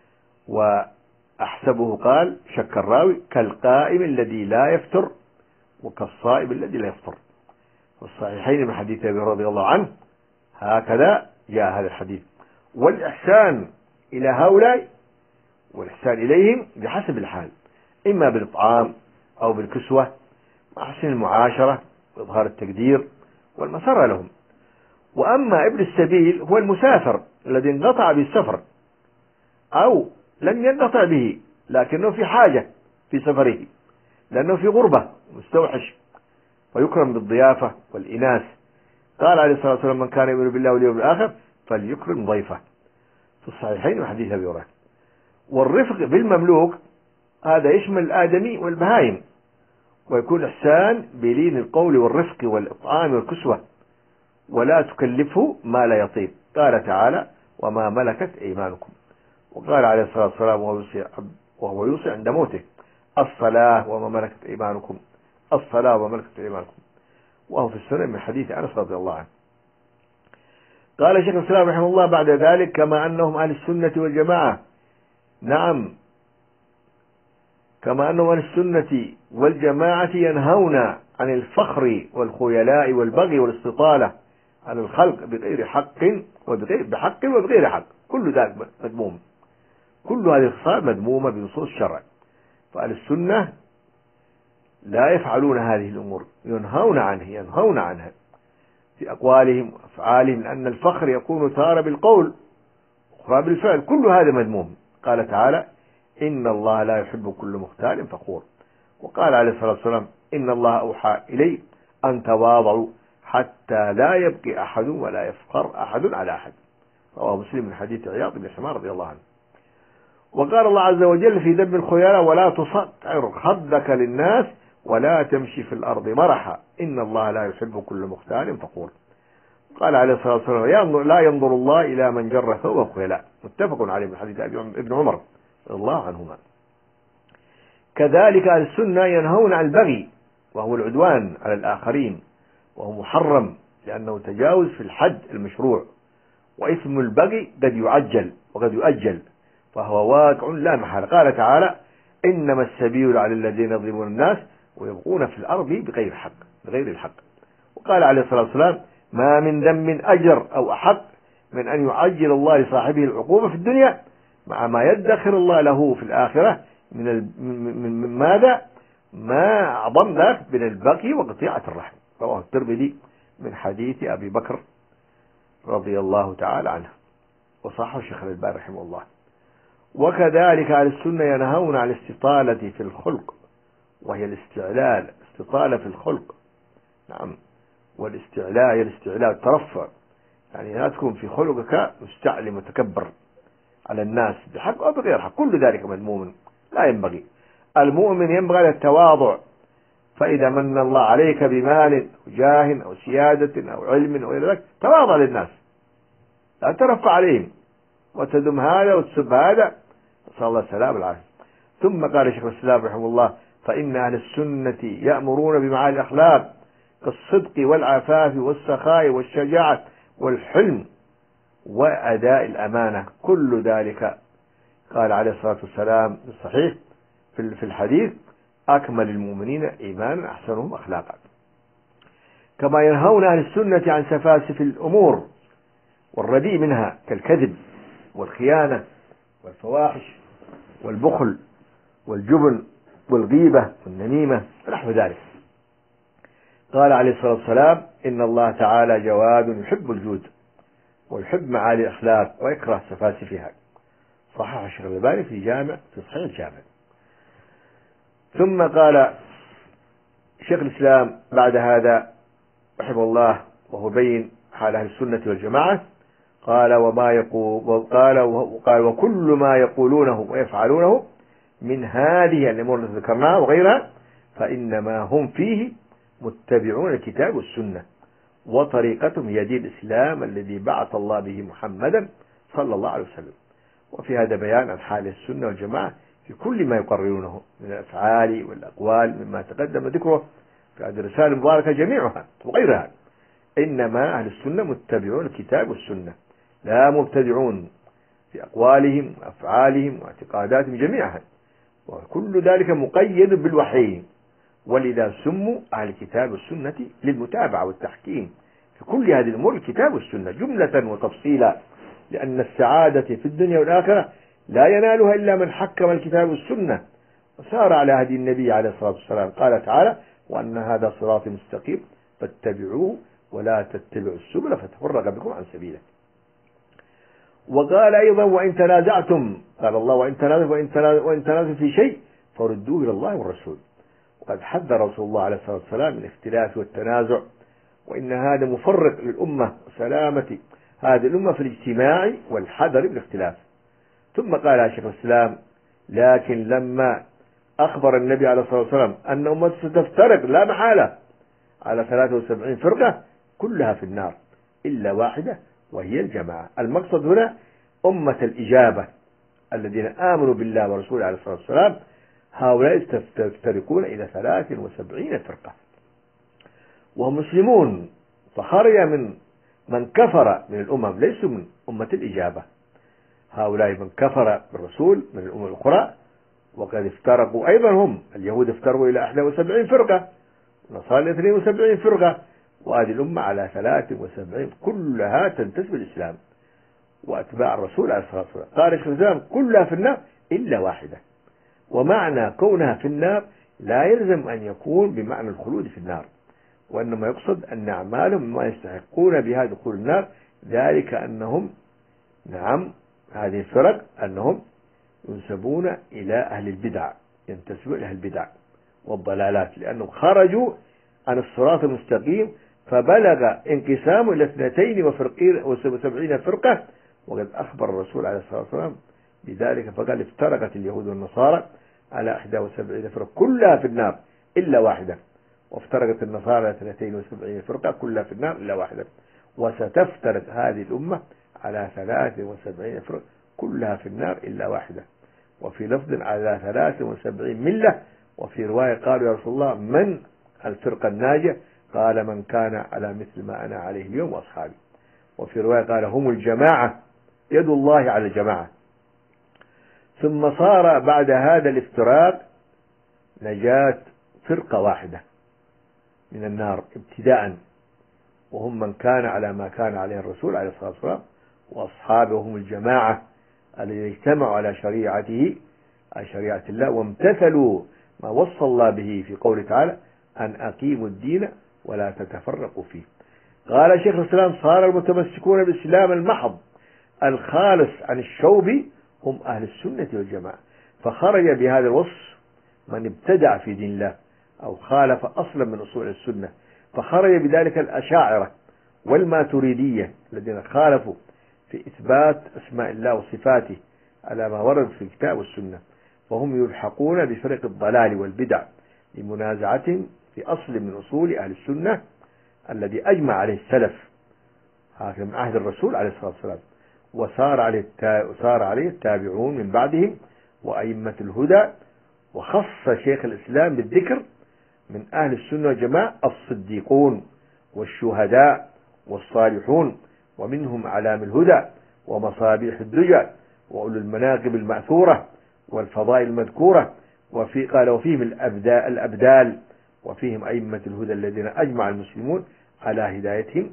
وأحسبه قال شك الراوي: كالقائم الذي لا يفتر وكالصائم الذي لا يفطر. والصحيحين من حديث أبي رضي الله عنه هكذا جاء هذا الحديث. والإحسان إلى هؤلاء والإحسان إليهم بحسب الحال، إما بالإطعام أو بالكسوة مع حسن المعاشرة وإظهار التقدير والمسرة لهم. وأما ابن السبيل هو المسافر الذي انقطع بالسفر أو لم ينقطع به لكنه في حاجة في سفره لأنه في غربة مستوحش، ويكرم بالضيافة والإناث. قال عليه الصلاة والسلام: من كان يؤمن بالله واليوم الآخر فليكرم ضيفه، في الصحيحين وحديث أبي هريرة. والرفق بالمملوك هذا يشمل الآدمي والبهائم، ويكون إحسان بلين القول والرفق والإطعام والكسوة، ولا تكلفه ما لا يطيب. قال تعالى: وما ملكت أيمانكم. وقال عليه الصلاة والسلام وهو يوصي عند موته: الصلاة وما ملكت أيمانكم، الصلاة وما ملكت أيمانكم. وهو في السنن من حديث أنس رضي الله عنه. قال شيخ الإسلام رحمه الله بعد ذلك: كما أنهم أهل السنة والجماعة، نعم، كما أنهم أهل السنة والجماعة ينهون عن الفخر والخيلاء والبغي والاستطالة على الخلق بغير حق وبغير بحق وبغير حق، كل ذلك مذموم، كل هذه الخصال مذمومة بنصوص الشرع. فأهل السنة لا يفعلون هذه الأمور، ينهون عنه ينهون عنها في أقوالهم وأفعالهم، لأن الفخر يكون تارة بالقول أخرى بالفعل، كل هذا مذموم. قال تعالى: إن الله لا يحب كل مختال فخور. وقال عليه الصلاة والسلام: إن الله أوحى إلي أن تواضعوا حتى لا يبقي أحد ولا يفقر أحد على أحد. رواه مسلم من حديث عياض بن حمار رضي الله عنه. وقال الله عز وجل في ذم الخيلاء: ولا تصعر خدك للناس ولا تمشي في الأرض مرحا إن الله لا يحب كل مختال فخور. قال عليه الصلاة والسلام: لا ينظر الله إلى من جر ثوبه خيلاء. متفق عليه من حديث ابن عمر رضي الله عنهما. كذلك أهل السنة ينهون عن البغي، وهو العدوان على الآخرين، وهو محرم لأنه تجاوز في الحد المشروع. وإثم البغي قد يعجل وقد يؤجل، فهو واقع لا محالة. قال تعالى: إنما السبيل على الذين يظلمون الناس ويبغون في الأرض بغير حق بغير الحق. وقال عليه الصلاة والسلام: ما من ذنب أجر أو أحق من أن يعجل الله لصاحبه العقوبة في الدنيا مع ما يدخر الله له في الآخرة من, ال... من ماذا ما أعظم ذلك من البغي وقطيعة الرحم. رواه الترمذي من حديث أبي بكر رضي الله تعالى عنه، وصححه الشيخ الألباني رحمه الله. وكذلك أهل السنة ينهون عن الاستطالة في الخلق، وهي الاستعلال، استطالة في الخلق، نعم. والاستعلاء هي الاستعلاء الترفع، يعني لا تكون في خلقك مستعلي متكبر على الناس بحق أو بغير حق، كل ذلك مذموم لا ينبغي. المؤمن ينبغي التواضع، فإذا من الله عليك بمال أو جاه أو سيادة أو علم أو غير ذلك تواضع للناس، لا ترفع عليهم وتدم هذا وتسب هذا، نسأل الله السلامة والعافية. ثم قال شيخ الإسلام رحمه الله: فإن أهل السنة يأمرون بمعالي الأخلاق كالصدق والعفاف والسخاء والشجاعة والحلم وأداء الأمانة، كل ذلك قال عليه الصلاة والسلام الصحيح في الحديث: أكمل المؤمنين إيمانا أحسنهم أخلاقا. كما ينهون أهل السنة عن سفاسف الأمور والرديء منها كالكذب والخيانة والفواحش والبخل والجبن والغيبة والنميمة ونحو ذلك. قال عليه الصلاة والسلام: إن الله تعالى جواد يحب الجود ويحب معالي الأخلاق ويكره سفاسفها. صحح الشيخ الألباني في جامع في صحيح الجامع. ثم قال شيخ الإسلام بعد هذا رحمه الله وهو بين حال أهل السنة والجماعة، قال: وما يقول قال وقال وكل ما يقولونه ويفعلونه من هذه الأمور التي ذكرناها وغيرها فإنما هم فيه متبعون الكتاب والسنة، وطريقتهم هي دين الإسلام الذي بعث الله به محمدا صلى الله عليه وسلم. وفي هذا بيان عن حال السنة والجماعة في كل ما يقررونه من الأفعال والأقوال مما تقدم ذكره في هذه الرسالة المباركة جميعها وغيرها. إنما أهل السنة متبعون الكتاب والسنة، لا مبتدعون في أقوالهم وأفعالهم واعتقاداتهم جميعها، وكل ذلك مقيد بالوحي، ولذا سموا أهل الكتاب والسنة للمتابعة والتحكيم في كل هذه الأمور الكتاب والسنة جملة وتفصيلا، لأن السعادة في الدنيا والآخرة لا ينالها إلا من حكم الكتاب والسنة وسار على هدي النبي عليه الصلاة والسلام. قال تعالى: وأن هذا صراطي مستقيم فاتبعوه ولا تتبعوا السبل فتفرق بكم عن سبيله. وقال أيضا: وإن تنازعتم، قال الله: وإن تنازعتم وإن تنازعتم في شيء فردوه إلى الله والرسول. وقد حذر رسول الله عليه الصلاة والسلام من الاختلاف والتنازع، وإن هذا مفرق للأمة وسلامة هذه الأمة في الاجتماع والحذر من الاختلاف. ثم قال شيخ الإسلام: لكن لما أخبر النبي عليه الصلاة والسلام أن أمته ستفترق لا محالة على ثلاثة وسبعين فرقة كلها في النار إلا واحدة وهي الجماعة. المقصد هنا أمة الإجابة الذين آمنوا بالله ورسوله عليه الصلاة والسلام، هؤلاء يفترقون إلى ثلاث وسبعين فرقة وهم مسلمون، فخرج من من كفر من الأمم ليسوا من أمة الإجابة. هؤلاء من كفر بالرسول من الأمم الأخرى، وقد افترقوا أيضا هم اليهود افترقوا إلى إحدى وسبعين فرقة، النصارى اثنين وسبعين فرقة، وهذه الأمة على ثلاث وسبعين كلها تنتسب للإسلام وأتباع الرسول عليه الصلاة والسلام. قال الشيخ الإسلام: كلها في النار إلا واحدة. ومعنى كونها في النار لا يلزم أن يكون بمعنى الخلود في النار، وإنما يقصد أن أعمالهم ما يستحقون بها دخول النار، ذلك أنهم نعم هذه الفرق أنهم ينسبون إلى أهل البدع، ينتسبون إلى أهل البدع والضلالات، لأنهم خرجوا عن الصراط المستقيم فبلغ انقسام إلى اثنتين وسبعين فرقة. وقد أخبر الرسول عليه الصلاة والسلام بذلك فقال: افترقت اليهود والنصارى على إحدى وسبعين فرقة كلها في النار إلا واحدة، وافترقت النصارى على اثنتين وسبعين فرقة كلها في النار إلا واحدة، وستفترق هذه الأمة على ثلاث وسبعين فرقة كلها في النار إلا واحدة، وفي لفظ على ثلاث وسبعين ملة. وفي رواية قالوا: يا رسول الله من الفرقة الناجية؟ قال: من كان على مثل ما أنا عليه اليوم وأصحابي. وفي رواية قال: هم الجماعة، يد الله على الجماعة. ثم صار بعد هذا الافتراق نجاة فرقة واحدة من النار ابتداء، وهم من كان على ما كان عليه الرسول عليه الصلاة والسلام وأصحابه، هم الجماعة الذين اجتمعوا على شريعته على شريعة الله وامتثلوا ما وصى الله به في قوله تعالى: أن أقيموا الدين ولا تتفرقوا فيه. قال شيخ الإسلام: صار المتمسكون بالإسلام المحض الخالص عن الشوب هم أهل السنة والجماعة. فخرج بهذا الوصف من ابتدع في دين الله أو خالف أصلا من أصول السنة، فخرج بذلك الأشاعرة والماتريدية الذين خالفوا في إثبات أسماء الله وصفاته على ما ورد في الكتاب والسنة، فهم يلحقون بفرق الضلال والبدع لمنازعتهم في أصل من أصول أهل السنة الذي أجمع عليه السلف، هذا من عهد الرسول عليه الصلاة والسلام، وصار عليه وصار عليه التابعون من بعدهم وأئمة الهدى. وخص شيخ الإسلام بالذكر من أهل السنة والجماعة الصديقون والشهداء والصالحون، ومنهم علام الهدى ومصابيح الدجى وأولو المناقب المأثورة والفضائل المذكورة. وفي قال: وفيهم الأبدال، وفيهم أئمة الهدى الذين أجمع المسلمون على هدايتهم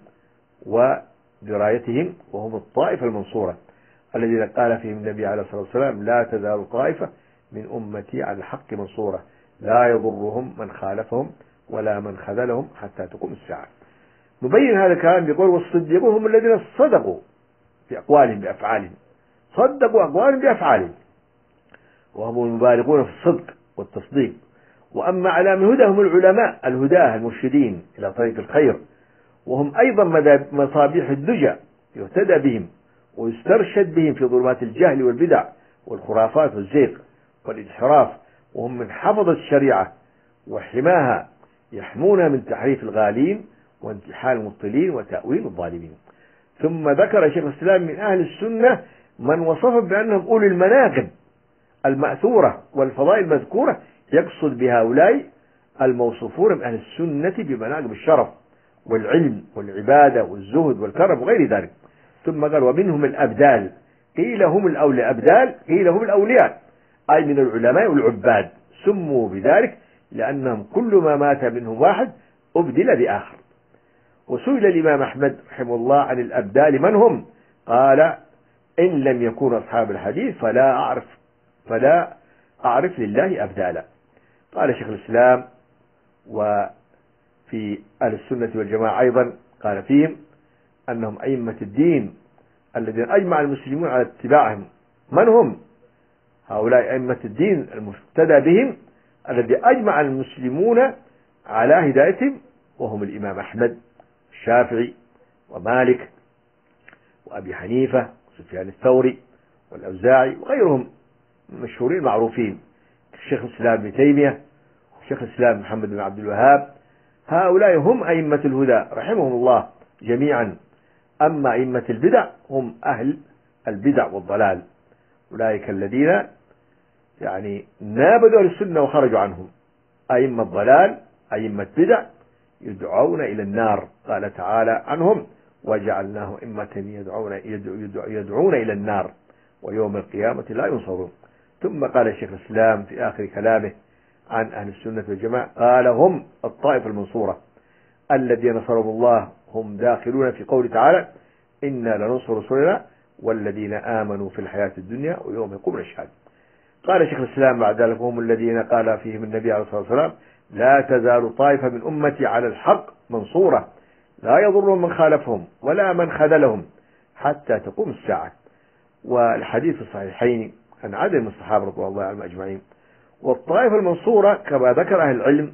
ودرايتهم، وهم الطائفة المنصورة الذين قال فيهم النبي عليه الصلاة والسلام: لا تزال طائفة من أمتي على الحق منصورة لا يضرهم من خالفهم ولا من خذلهم حتى تقوم الساعة. نبين هذا الكلام بقول: والصديقون هم الذين صدقوا في أقوالهم بأفعالهم، صدقوا أقوالهم بأفعالهم، وهم المبالغون في الصدق والتصديق. وأما علام الهدى هم العلماء الهداة المرشدين إلى طريق الخير، وهم أيضا مصابيح الدجى يهتدى بهم ويسترشد بهم في ظلمات الجهل والبدع والخرافات والزيغ. والانحراف، وهم من حفظة الشريعة وحماها، يحمونها من تحريف الغالين وانتحال المبطلين وتأويل الظالمين. ثم ذكر شيخ الإسلام من أهل السنة من وصفهم بأنهم أولي المناقب المأثورة والفضائل المذكورة، يقصد بهؤلاء الموصوفون من أهل السنة بمناقب الشرف والعلم والعبادة والزهد والكرم وغير ذلك. ثم قال ومنهم الأبدال، قيل هم الأولياء، أبدال قيل هم الأولياء، أي من العلماء والعباد، سموا بذلك لأنهم كل ما مات منهم واحد أبدل بآخر. وسئل الإمام أحمد رحمه الله عن الأبدال من هم؟ قال إن لم يكونوا أصحاب الحديث فلا أعرف فلا أعرف لله أبدالا. قال شيخ الإسلام وفي أهل السنة والجماعة أيضا قال فيهم أنهم أئمة الدين الذين أجمع المسلمون على اتباعهم. من هم هؤلاء أئمة الدين المفتدى بهم الذي أجمع المسلمون على هدايتهم؟ وهم الإمام أحمد الشافعي ومالك وأبي حنيفة وسفيان الثوري والأوزاعي وغيرهم مشهورين معروفين، الشيخ الإسلام ابن تيمية والشيخ الإسلام محمد بن عبد الوهاب. هؤلاء هم أئمة الهدى رحمهم الله جميعا. أما أئمة البدع هم أهل البدع والضلال، أولئك الذين يعني نابذوا السنة وخرجوا عنهم، أئمة الضلال أئمة بدع يدعون إلى النار. قال تعالى عنهم وجعلناه أئمة يدعون, يدعون إلى النار ويوم القيامة لا ينصرون. ثم قال الشيخ الإسلام في آخر كلامه عن أهل السنة والجماعة قال هم الطائفة المنصورة الذين نصرهم الله، هم داخلون في قول تعالى إنا لننصر رسلنا والذين آمنوا في الحياة الدنيا ويوم يقوم الأشهاد. قال شيخ الإسلام بعد ذلك هم الذين قال فيهم النبي عليه الصلاة والسلام لا تزال طائفة من أمتي على الحق منصورة لا يضرهم من خالفهم ولا من خذلهم حتى تقوم الساعة. والحديث في الصحيحين عن عدد من الصحابة رضي الله عنهم أجمعين. والطائفة المنصورة كما ذكر أهل العلم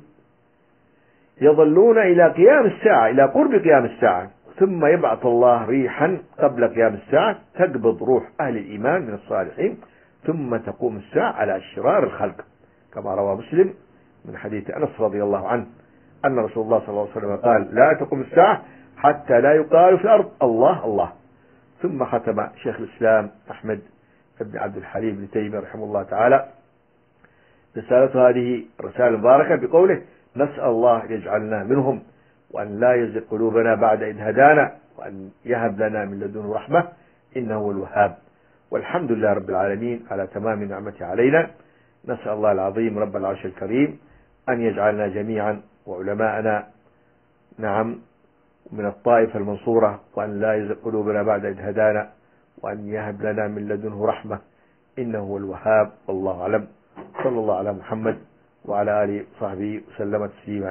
يظلون إلى قيام الساعة، إلى قرب قيام الساعة، ثم يبعث الله ريحا قبل قيام الساعة تقبض روح أهل الإيمان من الصالحين، ثم تقوم الساعة على شرار الخلق، كما روى مسلم من حديث أنس رضي الله عنه أن رسول الله صلى الله عليه وسلم قال لا تقوم الساعة حتى لا يقال في الأرض الله الله. ثم ختم شيخ الإسلام أحمد بن عبد الحليم بن تيمية رحمه الله تعالى رسالة هذه رسالة مباركة بقوله نسأل الله يجعلنا منهم وأن لا يزغ قلوبنا بعد إذ هدانا وأن يهب لنا من لدنه رحمة إنه هو الوهاب. والحمد لله رب العالمين على تمام نعمته علينا. نسأل الله العظيم رب العرش الكريم أن يجعلنا جميعا وعلماءنا نعم من الطائفة المنصورة، وأن لا يزغ قلوبنا بعد إذ هدانا وأن يهب لنا من لدنه رحمة إنه هو الوهاب. والله أعلم. صلى الله على محمد وعلى آله وصحبه وسلم تسليما.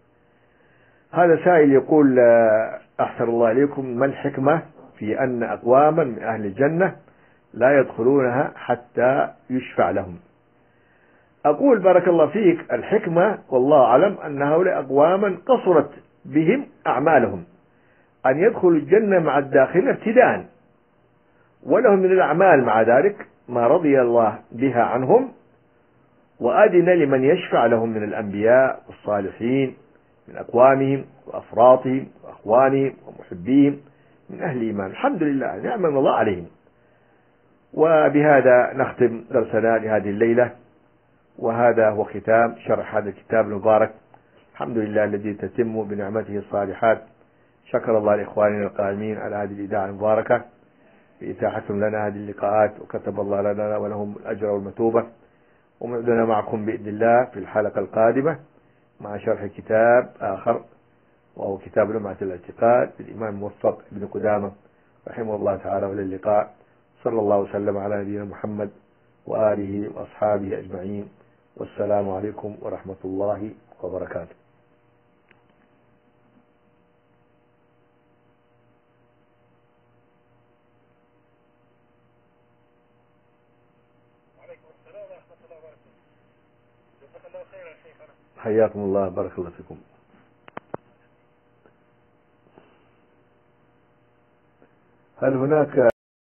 هذا سائل يقول أحسن الله إليكم ما الحكمة في أن أقواما من أهل الجنة لا يدخلونها حتى يشفع لهم؟ أقول بارك الله فيك الحكمة والله أعلم أن هؤلاء أقواما قصرت بهم أعمالهم أن يدخلوا الجنة مع الداخل ابتداء، ولهم من الأعمال مع ذلك ما رضي الله بها عنهم وأذن لمن يشفع لهم من الأنبياء والصالحين من أقوامهم وأفراطهم وأخوانهم ومحبيهم من أهل الإيمان. الحمد لله نعم الله عليهم. وبهذا نختم درسنا لهذه الليلة، وهذا هو ختام شرح هذا الكتاب المبارك. الحمد لله الذي تتم بنعمته الصالحات. شكر الله لإخواننا القائمين على هذه الإذاعة المباركة بإتاحتهم لنا هذه اللقاءات، وكتب الله لنا ولهم الأجر والمثوبة. ومعدنا معكم بإذن الله في الحلقة القادمة مع شرح كتاب آخر وهو كتاب لمعة الاعتقاد للإمام موفق ابن قدامة رحمه الله تعالى. وإلى اللقاء. صلى الله وسلم على نبينا محمد وآله وأصحابه أجمعين، والسلام عليكم ورحمة الله وبركاته. حياكم الله بارك الله فيكم. هل هناك